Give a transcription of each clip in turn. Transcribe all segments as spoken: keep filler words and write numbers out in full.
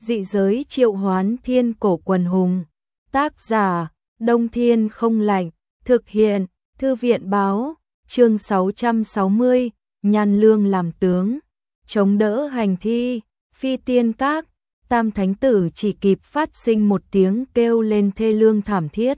Dị giới triệu hoán thiên cổ quần hùng. Tác giả, Đông Thiên không lạnh. Thực hiện, Thư viện báo. Chương sáu trăm sáu mươi, Nhan Lương làm tướng. Chống đỡ hành thi. Phi tiên các. Tam thánh tử chỉ kịp phát sinh một tiếng kêu lên thê lương thảm thiết.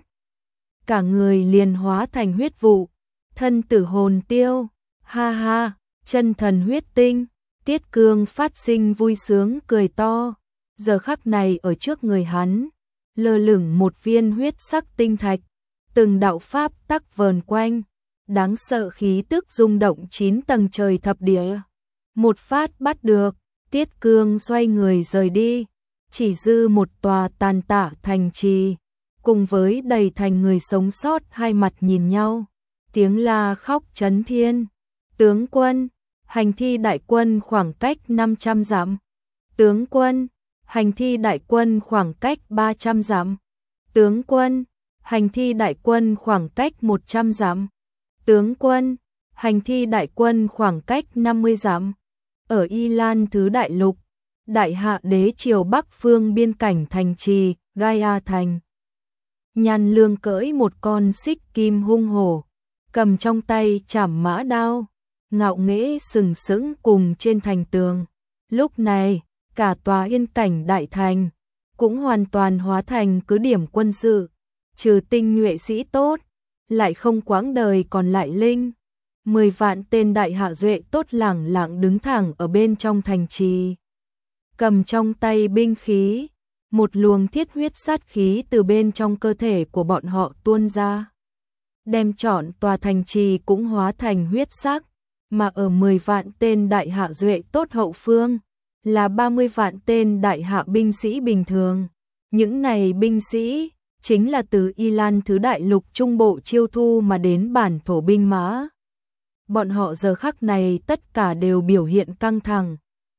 Cả người liền hóa thành huyết vụ. Thân tử hồn tiêu. Ha ha, chân thần huyết tinh. Tiết Cương phát sinh vui sướng cười to. Giờ khắc này ở trước người hắn, lơ lửng một viên huyết sắc tinh thạch, từng đạo pháp tắc vờn quanh, đáng sợ khí tức rung động chín tầng trời thập địa. Một phát bắt được, Tiết Cương xoay người rời đi, chỉ dư một tòa tàn tạ thành trì, cùng với đầy thành người sống sót hai mặt nhìn nhau, tiếng la khóc chấn thiên. Tướng quân, hành thi đại quân khoảng cách năm trăm dặm. Tướng quân, hành thi đại quân khoảng cách ba trăm dặm. Tướng quân, hành thi đại quân khoảng cách một trăm dặm. Tướng quân, hành thi đại quân khoảng cách năm mươi dặm. Ở Y Lan Thứ Đại Lục, Đại Hạ Đế triều Bắc phương biên cảnh thành trì, Gaia Thành. Nhan Lương cưỡi một con xích kim hung hổ, cầm trong tay trảm mã đao, ngạo nghễ sừng sững cùng trên thành tường. Lúc này, cả tòa yên cảnh đại thành cũng hoàn toàn hóa thành cứ điểm quân sự, trừ tinh nhuệ sĩ tốt, lại không quãng đời còn lại linh. Mười vạn tên đại hạ duệ tốt lẳng lặng đứng thẳng ở bên trong thành trì, cầm trong tay binh khí, một luồng thiết huyết sát khí từ bên trong cơ thể của bọn họ tuôn ra, đem trọn tòa thành trì cũng hóa thành huyết sắc, mà ở mười vạn tên đại hạ duệ tốt hậu phương là ba mươi vạn tên đại hạ binh sĩ bình thường. Những này binh sĩ chính là từ Y Lan Thứ Đại Lục trung bộ chiêu thu mà đến bản thổ binh mã. Bọn họ giờ khắc này tất cả đều biểu hiện căng thẳng,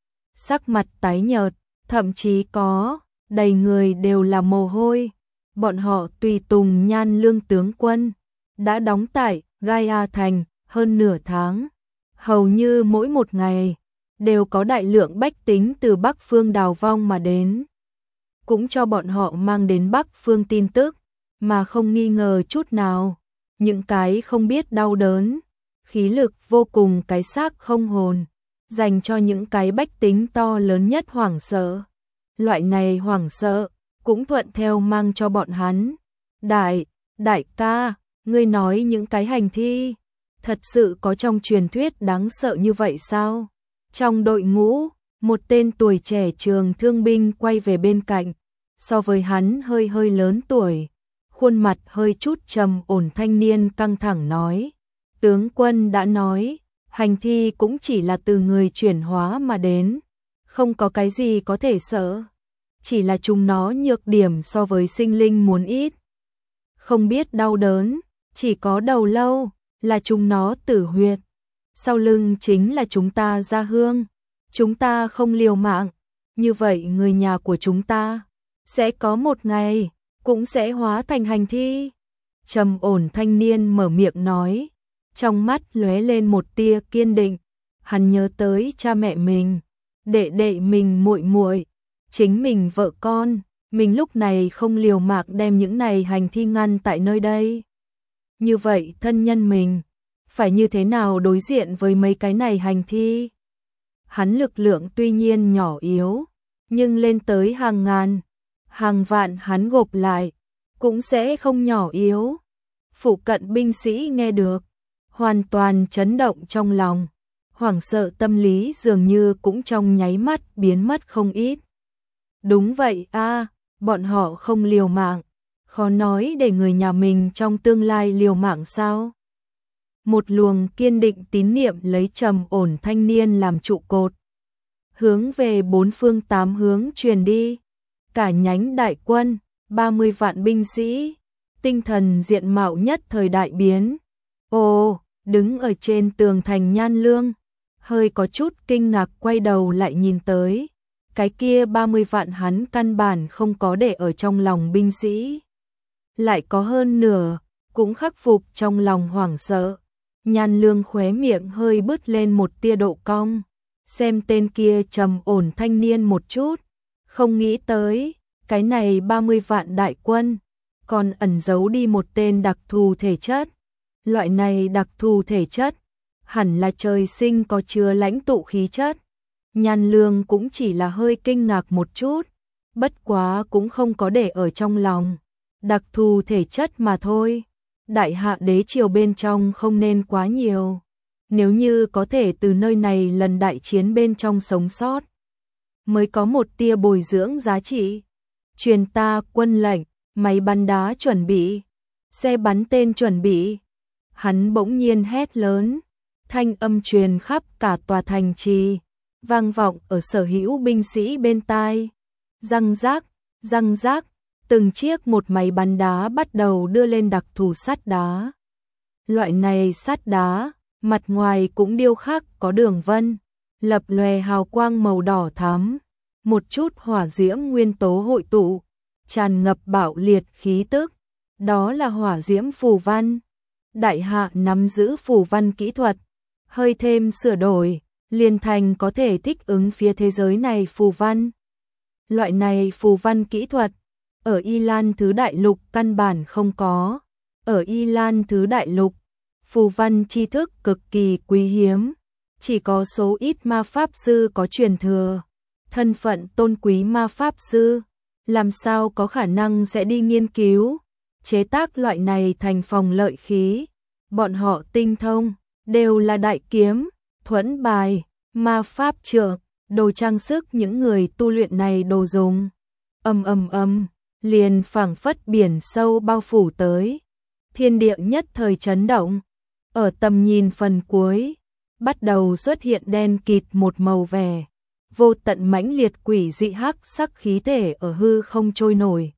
sắc mặt tái nhợt, thậm chí có đầy người đều là mồ hôi. Bọn họ tùy tùng Nhan Lương tướng quân đã đóng tại Gaia Thành hơn nửa tháng, hầu như mỗi một ngày đều có đại lượng bách tính từ Bắc phương đào vong mà đến, cũng cho bọn họ mang đến Bắc phương tin tức, mà không nghi ngờ chút nào, những cái không biết đau đớn, khí lực vô cùng cái xác không hồn, dành cho những cái bách tính to lớn nhất hoảng sợ. Loại này hoảng sợ cũng thuận theo mang cho bọn hắn. Đại, đại ca, ngươi nói những cái hành thi thật sự có trong truyền thuyết đáng sợ như vậy sao? Trong đội ngũ, một tên tuổi trẻ trường thương binh quay về bên cạnh, so với hắn hơi hơi lớn tuổi, khuôn mặt hơi chút trầm ổn thanh niên căng thẳng nói. Tướng quân đã nói, hành thi cũng chỉ là từ người chuyển hóa mà đến, không có cái gì có thể sợ, chỉ là chúng nó nhược điểm so với sinh linh muốn ít. Không biết đau đớn, chỉ có đầu lâu, là chúng nó tử huyệt. Sau lưng chính là chúng ta gia hương, chúng ta không liều mạng, như vậy người nhà của chúng ta sẽ có một ngày cũng sẽ hóa thành hành thi. Trầm ổn thanh niên mở miệng nói, trong mắt lóe lên một tia kiên định. Hắn nhớ tới cha mẹ mình, đệ đệ mình, muội muội, chính mình vợ con, mình lúc này không liều mạng đem những này hành thi ngăn tại nơi đây. Như vậy thân nhân mình phải như thế nào đối diện với mấy cái này hành thi? Hắn lực lượng tuy nhiên nhỏ yếu, nhưng lên tới hàng ngàn, hàng vạn hắn gộp lại, cũng sẽ không nhỏ yếu. Phụ cận binh sĩ nghe được, hoàn toàn chấn động trong lòng, hoảng sợ tâm lý dường như cũng trong nháy mắt biến mất không ít. Đúng vậy a, bọn họ không liều mạng, khó nói để người nhà mình trong tương lai liều mạng sao? Một luồng kiên định tín niệm lấy trầm ổn thanh niên làm trụ cột, hướng về bốn phương tám hướng truyền đi. Cả nhánh đại quân, ba mươi vạn binh sĩ, tinh thần diện mạo nhất thời đại biến. Ồ, đứng ở trên tường thành Nhan Lương, hơi có chút kinh ngạc quay đầu lại nhìn tới. Cái kia ba mươi vạn hắn căn bản không có để ở trong lòng binh sĩ. Lại có hơn nửa, cũng khắc phục trong lòng hoảng sợ. Nhan Lương khóe miệng hơi bứt lên một tia độ cong, xem tên kia trầm ổn thanh niên một chút, Không nghĩ tới, cái này ba mươi vạn đại quân, còn ẩn giấu đi một tên đặc thù thể chất. Loại này đặc thù thể chất, hẳn là trời sinh có chứa lãnh tụ khí chất. Nhan Lương cũng chỉ là hơi kinh ngạc một chút, bất quá cũng không có để ở trong lòng. Đặc thù thể chất mà thôi, đại hạ đế triều bên trong không nên quá nhiều. Nếu như có thể từ nơi này lần đại chiến bên trong sống sót, mới có một tia bồi dưỡng giá trị. Truyền ta quân lệnh, máy bắn đá chuẩn bị, xe bắn tên chuẩn bị. Hắn bỗng nhiên hét lớn, thanh âm truyền khắp cả tòa thành trì, vang vọng ở sở hữu binh sĩ bên tai. Răng rác, răng rác, từng chiếc một máy bắn đá bắt đầu đưa lên đặc thù sắt đá. Loại này sắt đá, mặt ngoài cũng điêu khắc có đường vân, lập lòe hào quang màu đỏ thắm, một chút hỏa diễm nguyên tố hội tụ, tràn ngập bạo liệt khí tức. Đó là hỏa diễm phù văn. Đại hạ nắm giữ phù văn kỹ thuật, hơi thêm sửa đổi, liền thành có thể thích ứng phía thế giới này phù văn. Loại này phù văn kỹ thuật, ở Y Lan Thứ Đại Lục căn bản không có. Ở Y Lan Thứ Đại Lục, phù văn tri thức cực kỳ quý hiếm, chỉ có số ít ma pháp sư có truyền thừa. Thân phận tôn quý ma pháp sư, làm sao có khả năng sẽ đi nghiên cứu, chế tác loại này thành phòng lợi khí. Bọn họ tinh thông, đều là đại kiếm, thuẫn bài, ma pháp trượng, đồ trang sức những người tu luyện này đồ dùng. Ầm ầm ầm, liền phảng phất biển sâu bao phủ tới. Thiên địa nhất thời chấn động. Ở tầm nhìn phần cuối, bắt đầu xuất hiện đen kịt một màu vẻ. Vô tận mãnh liệt quỷ dị hắc sắc khí thể ở hư không trôi nổi.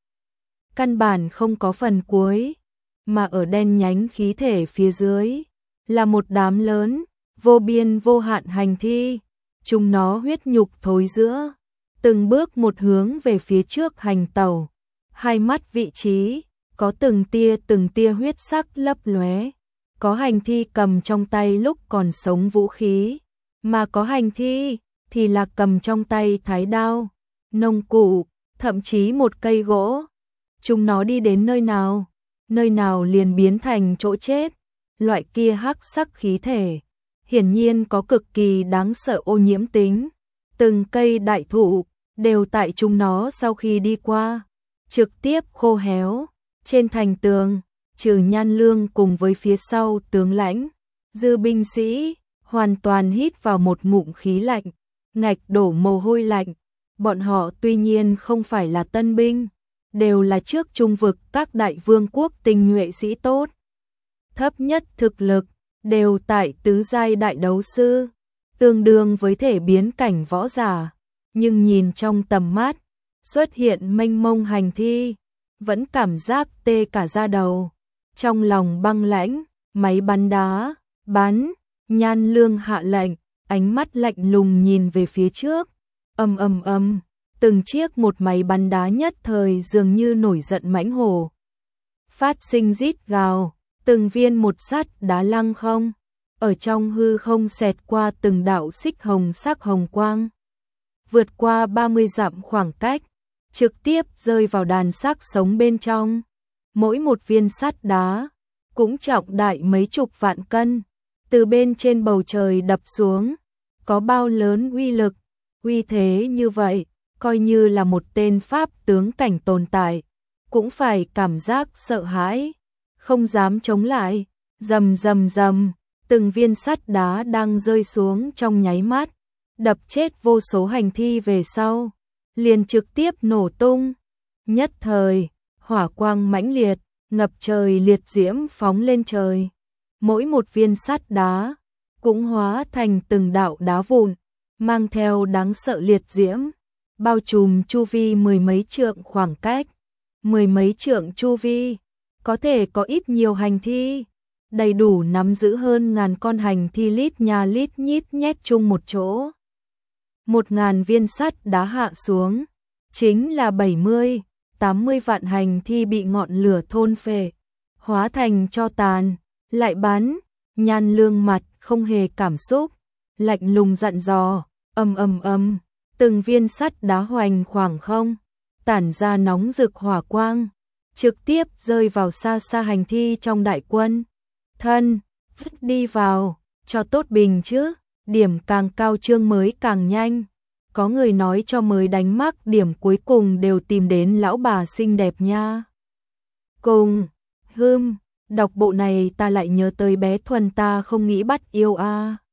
Căn bản không có phần cuối, mà ở đen nhánh khí thể phía dưới là một đám lớn, vô biên vô hạn hành thi. Chúng nó huyết nhục thối rữa, từng bước một hướng về phía trước hành tẩu. Hai mắt vị trí, có từng tia từng tia huyết sắc lấp lóe. Có hành thi cầm trong tay lúc còn sống vũ khí, mà có hành thi thì là cầm trong tay thái đao, nông cụ, thậm chí một cây gỗ. Chúng nó đi đến nơi nào, nơi nào liền biến thành chỗ chết. Loại kia hắc sắc khí thể, hiển nhiên có cực kỳ đáng sợ ô nhiễm tính. Từng cây đại thụ đều tại chúng nó sau khi đi qua, trực tiếp khô héo. Trên thành tường, trừ Nhan Lương cùng với phía sau tướng lãnh, dư binh sĩ, hoàn toàn hít vào một ngụm khí lạnh, ngạch đổ mồ hôi lạnh. Bọn họ tuy nhiên không phải là tân binh, đều là trước trung vực các đại vương quốc tinh nhuệ sĩ tốt. Thấp nhất thực lực, đều tại tứ giai đại đấu sư, tương đương với thể biến cảnh võ giả. Nhưng nhìn trong tầm mắt, xuất hiện mênh mông hành thi, vẫn cảm giác tê cả da đầu. Trong lòng băng lãnh, máy bắn đá, bắn, Nhan Lương hạ lệnh, ánh mắt lạnh lùng nhìn về phía trước. Ầm ầm ầm, từng chiếc một máy bắn đá nhất thời dường như nổi giận mãnh hổ. Phát sinh rít gào, từng viên một sắt đá lăng không, ở trong hư không xẹt qua từng đạo xích hồng sắc hồng quang. Vượt qua ba mươi dặm khoảng cách, trực tiếp rơi vào đàn xác sống bên trong. Mỗi một viên sắt đá cũng trọng đại mấy chục vạn cân, từ bên trên bầu trời đập xuống. Có bao lớn uy lực, uy thế như vậy, coi như là một tên pháp tướng cảnh tồn tại, cũng phải cảm giác sợ hãi, không dám chống lại. Rầm rầm rầm, từng viên sắt đá đang rơi xuống trong nháy mắt, đập chết vô số hành thi về sau, liền trực tiếp nổ tung. Nhất thời, hỏa quang mãnh liệt, ngập trời liệt diễm phóng lên trời. Mỗi một viên sắt đá cũng hóa thành từng đạo đá vụn, mang theo đáng sợ liệt diễm, bao trùm chu vi mười mấy trượng khoảng cách. Mười mấy trượng chu vi, có thể có ít nhiều hành thi, đầy đủ nắm giữ hơn ngàn con hành thi lít nha lít nhít nhét chung một chỗ. Một ngàn viên sắt đá hạ xuống, chính là bảy mươi, tám mươi vạn hành thi bị ngọn lửa thôn phệ, hóa thành tro tàn. Lại bắn, Nhan Lương mặt không hề cảm xúc, lạnh lùng dặn dò, ầm ầm ầm, từng viên sắt đá hoành khoảng không, tản ra nóng rực hỏa quang, trực tiếp rơi vào xa xa hành thi trong đại quân. Thân, đi vào, cho tốt bình chứ, điểm càng cao chương mới càng nhanh. Có người nói cho mới đánh mắc điểm cuối cùng đều tìm đến lão bà xinh đẹp nha. Cùng, hưm, đọc bộ này ta lại nhớ tới bé Thuần ta không nghĩ bắt yêu a. À.